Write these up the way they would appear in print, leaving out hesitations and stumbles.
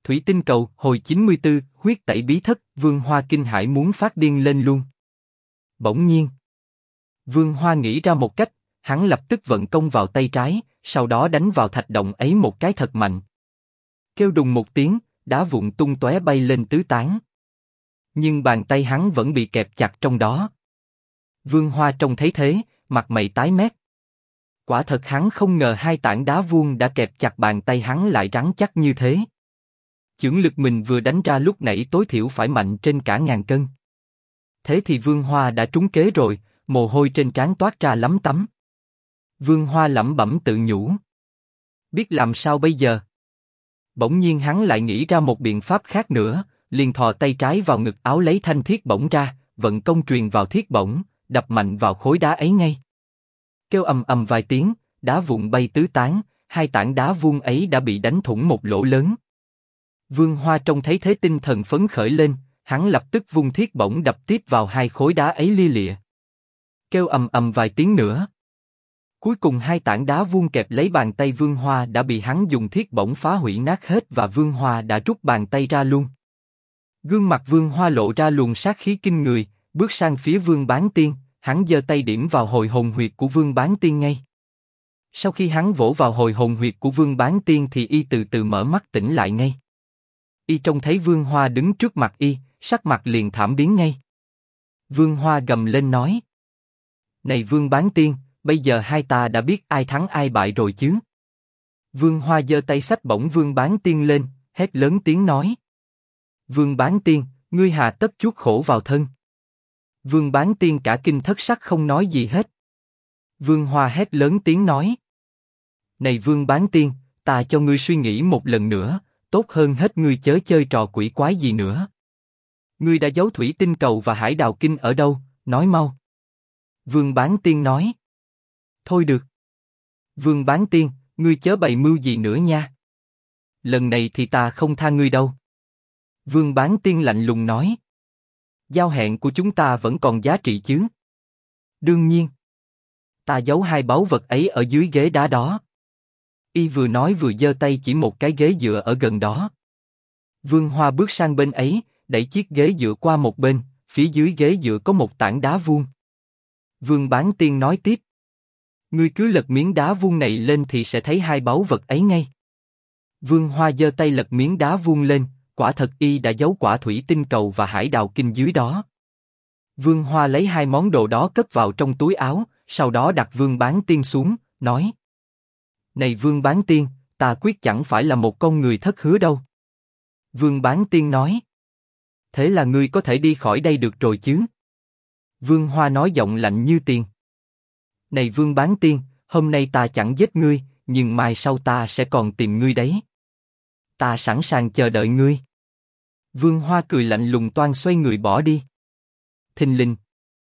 Thủy tinh cầu, hồi 94, huyết tẩy bí thất, Vương Hoa kinh hãi muốn phát điên lên luôn. Bỗng nhiên, Vương Hoa nghĩ ra một cách, hắn lập tức vận công vào tay trái, sau đó đánh vào thạch động ấy một cái thật mạnh. Kêu đùng một tiếng, đá vụn tung tóe bay lên tứ tán. Nhưng bàn tay hắn vẫn bị kẹp chặt trong đó. Vương Hoa trông thấy thế, mặt mày tái mét. Quả thật hắn không ngờ hai tảng đá vuông đã kẹp chặt bàn tay hắn lại rắn chắc như thế. Chưởng lực mình vừa đánh ra lúc nãy tối thiểu phải mạnh trên cả 1000 cân. Thế thì Vương Hoa đã trúng kế rồi, mồ hôi trên trán toát ra lấm tấm. Vương Hoa lẩm bẩm tự nhủ. Biết làm sao bây giờ? Bỗng nhiên hắn lại nghĩ ra một biện pháp khác nữa, liền thò tay trái vào ngực áo lấy thanh thiết bổng ra, vận công truyền vào thiết bổng, đập mạnh vào khối đá ấy ngay. Kêu ầm ầm vài tiếng, đá vụn bay tứ tán, hai tảng đá vuông ấy đã bị đánh thủng một lỗ lớn. Vương Hoa trông thấy thế tinh thần phấn khởi lên, hắn lập tức vung thiết bổng đập tiếp vào hai khối đá ấy lia lịa. Kêu ầm ầm vài tiếng nữa. Cuối cùng hai tảng đá vuông kẹp lấy bàn tay Vương Hoa đã bị hắn dùng thiết bổng phá hủy nát hết và Vương Hoa đã rút bàn tay ra luôn. Gương mặt Vương Hoa lộ ra luồng sát khí kinh người, bước sang phía Vương Bán Tiên, hắn giơ tay điểm vào hồi hồn huyệt của Vương Bán Tiên ngay. Sau khi hắn vỗ vào hồi hồn huyệt của Vương Bán Tiên thì y từ từ mở mắt tỉnh lại ngay. Y trông thấy Vương Hoa đứng trước mặt y, sắc mặt liền thảm biến ngay. Vương Hoa gầm lên nói: Này Vương Bán Tiên, bây giờ hai ta đã biết ai thắng ai bại rồi chứ? Vương Hoa giơ tay xách bổng Vương Bán Tiên lên, hét lớn tiếng nói: Vương Bán Tiên, ngươi hà tất chuốc khổ vào thân? Vương Bán Tiên cả kinh thất sắc không nói gì hết. Vương Hoa hét lớn tiếng nói: Này Vương Bán Tiên, ta cho ngươi suy nghĩ một lần nữa, tốt hơn hết ngươi chớ chơi trò quỷ quái gì nữa. Ngươi đã giấu thủy tinh cầu và hải đào kinh ở đâu, nói mau. Vương Bán Tiên nói: Thôi được. Vương Bán Tiên, ngươi chớ bày mưu gì nữa nha. Lần này thì ta không tha ngươi đâu. Vương Bán Tiên lạnh lùng nói: Giao hẹn của chúng ta vẫn còn giá trị chứ? Đương nhiên. Ta giấu hai báu vật ấy ở dưới ghế đá đó. Y vừa nói vừa giơ tay chỉ một cái ghế dựa ở gần đó. Vương Hoa bước sang bên ấy, đẩy chiếc ghế dựa qua một bên, phía dưới ghế dựa có một tảng đá vuông. Vương Bán Tiên nói tiếp: Ngươi cứ lật miếng đá vuông này lên thì sẽ thấy hai báu vật ấy ngay. Vương Hoa giơ tay lật miếng đá vuông lên, quả thật y đã giấu quả thủy tinh cầu và hải đào kinh dưới đó. Vương Hoa lấy hai món đồ đó cất vào trong túi áo, sau đó đặt Vương Bán Tiên xuống, nói: Này Vương Bán Tiên, ta quyết chẳng phải là một con người thất hứa đâu. Vương Bán Tiên nói: Thế là ngươi có thể đi khỏi đây được rồi chứ? Vương Hoa nói giọng lạnh như tiền: Này Vương Bán Tiên, hôm nay ta chẳng giết ngươi, nhưng mai sau ta sẽ còn tìm ngươi đấy. Ta sẵn sàng chờ đợi ngươi. Vương Hoa cười lạnh lùng toan xoay người bỏ đi. Thình lình,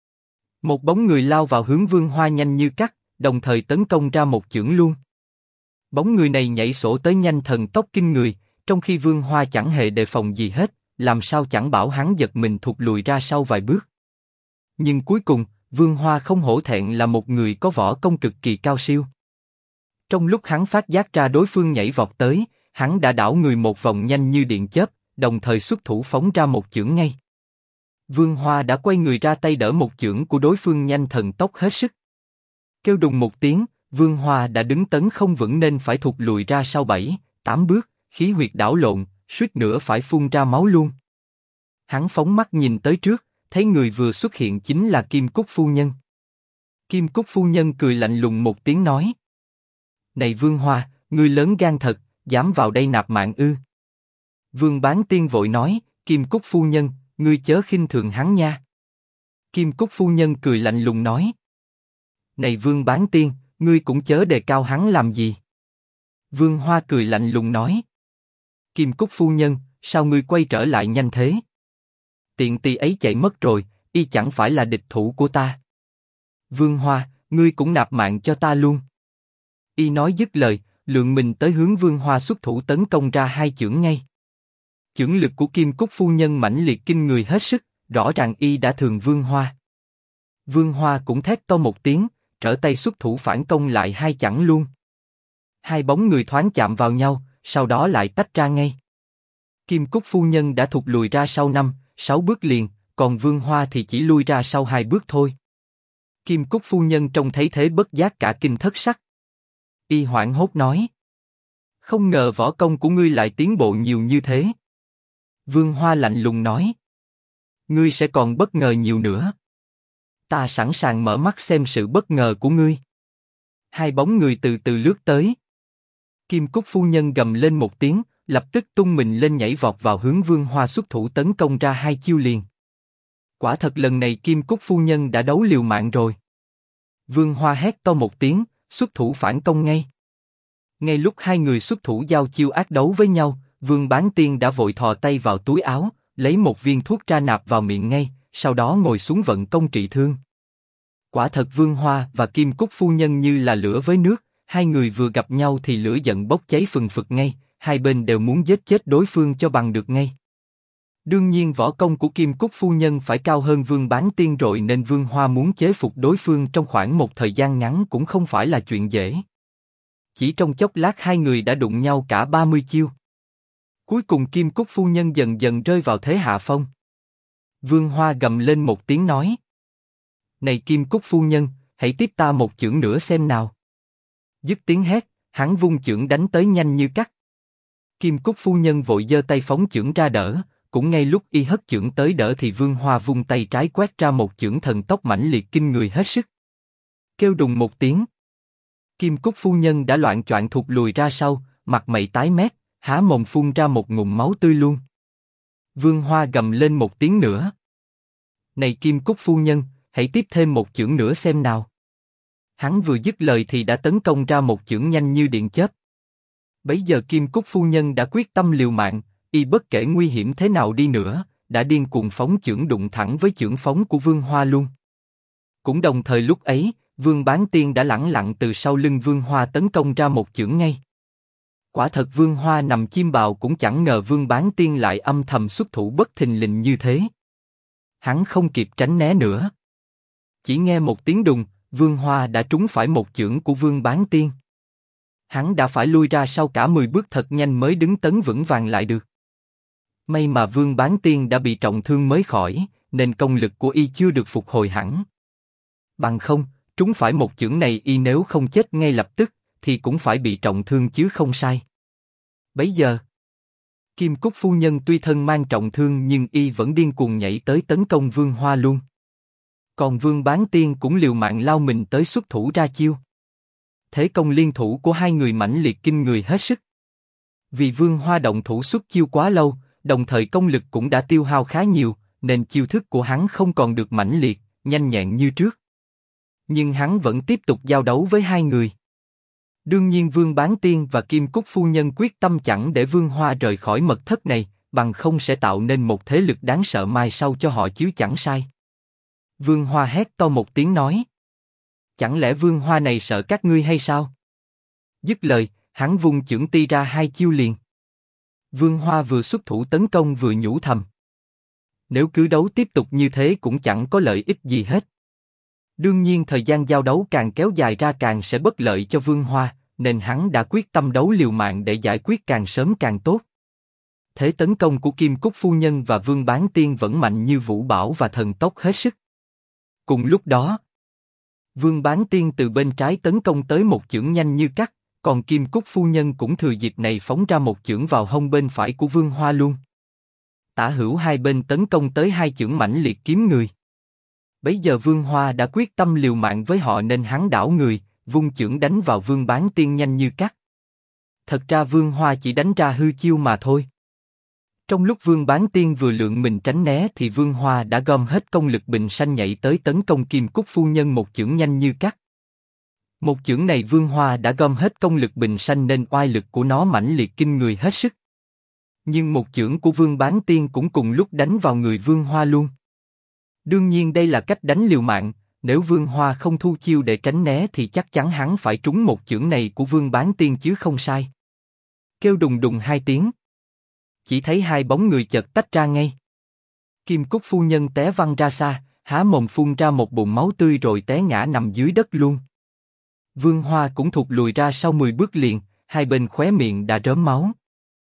một bóng người lao vào hướng Vương Hoa nhanh như cắt, đồng thời tấn công ra một chưởng luôn. Bóng người này nhảy sổ tới nhanh thần tốc kinh người, trong khi Vương Hoa chẳng hề đề phòng gì hết, làm sao chẳng bảo hắn giật mình thụt lùi ra sau vài bước. Nhưng cuối cùng, Vương Hoa không hổ thẹn là một người có võ công cực kỳ cao siêu. Trong lúc hắn phát giác ra đối phương nhảy vọt tới, hắn đã đảo người một vòng nhanh như điện chớp, đồng thời xuất thủ phóng ra một chưởng ngay. Vương Hoa đã quay người ra tay đỡ một chưởng của đối phương nhanh thần tốc hết sức. Kêu đùng một tiếng, Vương Hoa đã đứng tấn không vững nên phải thụt lùi ra sau 7-8 bước, khí huyệt đảo lộn, suýt nữa phải phun ra máu luôn. Hắn phóng mắt nhìn tới trước, thấy người vừa xuất hiện chính là Kim Cúc phu nhân. Kim Cúc phu nhân cười lạnh lùng một tiếng nói: Này Vương Hoa, ngươi lớn gan thật, dám vào đây nạp mạng ư? Vương Bán Tiên vội nói: Kim Cúc phu nhân, ngươi chớ khinh thường hắn nha. Kim Cúc phu nhân cười lạnh lùng nói: Này Vương Bán Tiên, ngươi cũng chớ đề cao hắn làm gì. Vương Hoa cười lạnh lùng nói: Kim Cúc phu nhân, sao ngươi quay trở lại nhanh thế? Tiện tỳ ấy chạy mất rồi, y chẳng phải là địch thủ của ta. Vương Hoa, ngươi cũng nạp mạng cho ta luôn. Y nói dứt lời, lượng mình tới hướng Vương Hoa xuất thủ tấn công ra hai chưởng ngay. Chưởng lực của Kim Cúc phu nhân mãnh liệt kinh người hết sức, rõ ràng y đã thường Vương Hoa. Vương Hoa cũng thét to một tiếng, trở tay xuất thủ phản công lại hai chưởng luôn. Hai bóng người thoáng chạm vào nhau, sau đó lại tách ra ngay. Kim Cúc phu nhân đã thụt lùi ra sau 5, 6 bước liền, còn Vương Hoa thì chỉ lui ra sau 2 bước thôi. Kim Cúc phu nhân trông thấy thế bất giác cả kinh thất sắc. Y hoảng hốt nói: không ngờ võ công của ngươi lại tiến bộ nhiều như thế. Vương Hoa lạnh lùng nói: ngươi sẽ còn bất ngờ nhiều nữa. Ta sẵn sàng mở mắt xem sự bất ngờ của ngươi. Hai bóng người từ từ lướt tới. Kim Cúc phu nhân gầm lên một tiếng, lập tức tung mình lên nhảy vọt vào hướng Vương Hoa xuất thủ tấn công ra 2 chiêu liền. Quả thật lần này Kim Cúc phu nhân đã đấu liều mạng rồi. Vương Hoa hét to một tiếng, xuất thủ phản công ngay. Ngay lúc hai người xuất thủ giao chiêu ác đấu với nhau, Vương Bán Tiên đã vội thò tay vào túi áo, lấy một viên thuốc ra nạp vào miệng ngay, sau đó ngồi xuống vận công trị thương. Quả thật Vương Hoa và Kim Cúc phu nhân như là lửa với nước, hai người vừa gặp nhau thì lửa giận bốc cháy phừng phực ngay, hai bên đều muốn giết chết đối phương cho bằng được ngay. Đương nhiên võ công của Kim Cúc phu nhân phải cao hơn Vương Bán Tiên rồi nên Vương Hoa muốn chế phục đối phương trong khoảng một thời gian ngắn cũng không phải là chuyện dễ. Chỉ trong chốc lát hai người đã đụng nhau cả 30 chiêu. Cuối cùng Kim Cúc phu nhân dần dần rơi vào thế hạ phong. Vương Hoa gầm lên một tiếng nói: này Kim Cúc phu nhân, hãy tiếp ta một chưởng nữa xem nào. Dứt tiếng hét, hắn vung chưởng đánh tới nhanh như cắt. Kim Cúc phu nhân vội giơ tay phóng chưởng ra đỡ, cũng ngay lúc y hất chưởng tới đỡ thì Vương Hoa vung tay trái quét ra một chưởng thần tốc mãnh liệt kinh người hết sức. Kêu đùng một tiếng, Kim Cúc phu nhân đã loạng choạng thụt lùi ra sau, mặt mày tái mét, há mồm phun ra một ngụm máu tươi luôn. Vương Hoa gầm lên một tiếng nữa: này Kim Cúc phu nhân, hãy tiếp thêm một chưởng nữa xem nào. Hắn vừa dứt lời thì đã tấn công ra một chưởng nhanh như điện chớp. Bấy giờ Kim Cúc phu nhân đã quyết tâm liều mạng, y bất kể nguy hiểm thế nào đi nữa, đã điên cuồng phóng chưởng đụng thẳng với chưởng phóng của Vương Hoa luôn. Cũng đồng thời lúc ấy, Vương Bán Tiên đã lẳng lặng từ sau lưng Vương Hoa tấn công ra một chưởng ngay. Quả thật Vương Hoa nằm chim bào cũng chẳng ngờ Vương Bán Tiên lại âm thầm xuất thủ bất thình lình như thế. Hắn không kịp tránh né nữa. Chỉ nghe một tiếng đùng, Vương Hoa đã trúng phải một chưởng của Vương Bán Tiên. Hắn đã phải lui ra sau cả 10 bước thật nhanh mới đứng tấn vững vàng lại được. May mà Vương Bán Tiên đã bị trọng thương mới khỏi, nên công lực của y chưa được phục hồi hẳn. Bằng không, trúng phải một chưởng này y nếu không chết ngay lập tức, thì cũng phải bị trọng thương chứ không sai. Bấy giờ, Kim Cúc phu nhân tuy thân mang trọng thương nhưng y vẫn điên cuồng nhảy tới tấn công Vương Hoa luôn. Còn Vương Bán Tiên cũng liều mạng lao mình tới xuất thủ ra chiêu. Thế công liên thủ của hai người mãnh liệt kinh người hết sức. Vì Vương Hoa động thủ xuất chiêu quá lâu, đồng thời công lực cũng đã tiêu hao khá nhiều, nên chiêu thức của hắn không còn được mãnh liệt, nhanh nhẹn như trước. Nhưng hắn vẫn tiếp tục giao đấu với hai người. Đương nhiên Vương Bán Tiên và Kim Cúc phu nhân quyết tâm chẳng để Vương Hoa rời khỏi mật thất này, bằng không sẽ tạo nên một thế lực đáng sợ mai sau cho họ chứ chẳng sai. Vương Hoa hét to một tiếng nói: chẳng lẽ Vương Hoa này sợ các ngươi hay sao? Dứt lời, hắn vung chưởng ti ra 2 chiêu liền. Vương Hoa vừa xuất thủ tấn công vừa nhủ thầm: nếu cứ đấu tiếp tục như thế cũng chẳng có lợi ích gì hết. Đương nhiên thời gian giao đấu càng kéo dài ra càng sẽ bất lợi cho Vương Hoa, nên hắn đã quyết tâm đấu liều mạng để giải quyết càng sớm càng tốt. Thế tấn công của Kim Cúc phu nhân và Vương Bán Tiên vẫn mạnh như vũ bão và thần tốc hết sức. Cùng lúc đó, Vương Bán Tiên từ bên trái tấn công tới một chưởng nhanh như cắt, còn Kim Cúc phu nhân cũng thừa dịp này phóng ra một chưởng vào hông bên phải của Vương Hoa luôn. Tả hữu hai bên tấn công tới 2 chưởng mãnh liệt kiếm người. Bấy giờ Vương Hoa đã quyết tâm liều mạng với họ nên hắn đảo người, vung chưởng đánh vào Vương Bán Tiên nhanh như cắt. Thật ra Vương Hoa chỉ đánh ra hư chiêu mà thôi. Trong lúc Vương Bán Tiên vừa lượng mình tránh né thì Vương Hoa đã gom hết công lực bình sanh nhảy tới tấn công Kim Cúc phu nhân một chưởng nhanh như cắt. Một chưởng này Vương Hoa đã gom hết công lực bình sanh nên oai lực của nó mãnh liệt kinh người hết sức. Nhưng một chưởng của Vương Bán Tiên cũng cùng lúc đánh vào người Vương Hoa luôn. Đương nhiên đây là cách đánh liều mạng, nếu Vương Hoa không thu chiêu để tránh né thì chắc chắn hắn phải trúng một chưởng này của Vương Bán Tiên chứ không sai. Kêu đùng đùng 2 tiếng. Chỉ thấy 2 bóng người chợt tách ra ngay. Kim Cúc phu nhân té văng ra xa, há mồm phun ra một bụng máu tươi rồi té ngã nằm dưới đất luôn. Vương Hoa cũng thụt lùi ra sau 10 bước liền, hai bên khóe miệng đã rớm máu.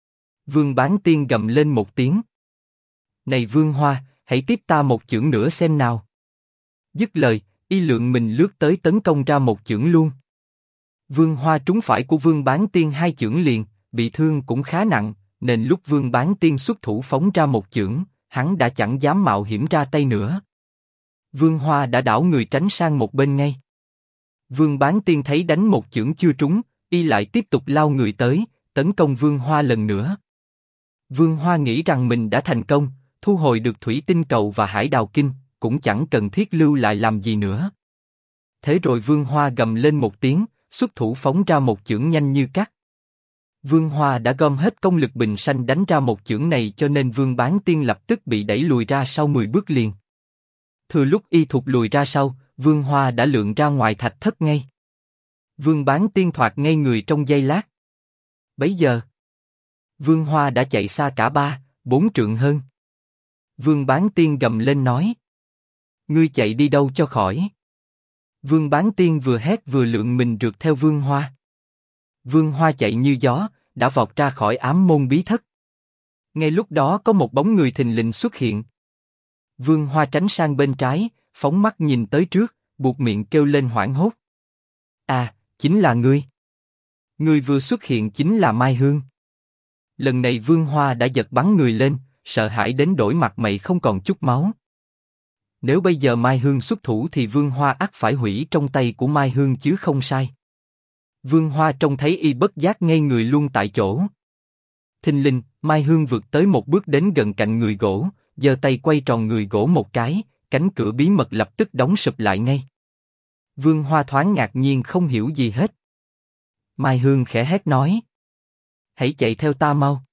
Vương Bán Tiên gầm lên một tiếng. Này Vương Hoa, hãy tiếp ta một chưởng nữa xem nào. Dứt lời, y lượng mình lướt tới tấn công ra một chưởng luôn. Vương Hoa trúng phải của Vương Bán Tiên hai chưởng liền, bị thương cũng khá nặng, nên lúc Vương Bán Tiên xuất thủ phóng ra một chưởng, hắn đã chẳng dám mạo hiểm ra tay nữa. Vương Hoa đã đảo người tránh sang một bên ngay. Vương Bán Tiên thấy đánh một chưởng chưa trúng, y lại tiếp tục lao người tới, tấn công Vương Hoa lần nữa. Vương Hoa nghĩ rằng mình đã thành công, thu hồi được thủy tinh cầu và hải đào kinh, cũng chẳng cần thiết lưu lại làm gì nữa. Thế rồi Vương Hoa gầm lên một tiếng, xuất thủ phóng ra một chưởng nhanh như cắt. Vương Hoa đã gom hết công lực bình sanh đánh ra một chưởng này, cho nên Vương Bán Tiên lập tức bị đẩy lùi ra sau 10 bước liền. Thừa lúc y thụt lùi ra sau, Vương Hoa đã lượn ra ngoài thạch thất ngay. Vương Bán Tiên thoạt ngay người trong giây lát. Bấy giờ, Vương Hoa đã chạy xa cả 3-4 trượng hơn. Vương Bán Tiên gầm lên nói: Ngươi chạy đi đâu cho khỏi? Vương Bán Tiên vừa hét vừa lượn mình rượt theo Vương Hoa. Vương Hoa chạy như gió, đã vọt ra khỏi ám môn bí thất. Ngay lúc đó có một bóng người thình lình xuất hiện. Vương Hoa tránh sang bên trái, phóng mắt nhìn tới trước, buột miệng kêu lên hoảng hốt. À, chính là ngươi. Người vừa xuất hiện chính là Mai Hương. Lần này Vương Hoa đã giật bắn người lên, sợ hãi đến đổi mặt mày không còn chút máu. Nếu bây giờ Mai Hương xuất thủ thì Vương Hoa ắt phải hủy trong tay của Mai Hương chứ không sai. Vương Hoa trông thấy y bất giác ngây người luôn tại chỗ. Thình lình, Mai Hương vượt tới một bước đến gần cạnh người gỗ, giơ tay quay tròn người gỗ một cái, cánh cửa bí mật lập tức đóng sụp lại ngay. Vương Hoa thoáng ngạc nhiên không hiểu gì hết. Mai Hương khẽ hét nói: Hãy chạy theo ta mau.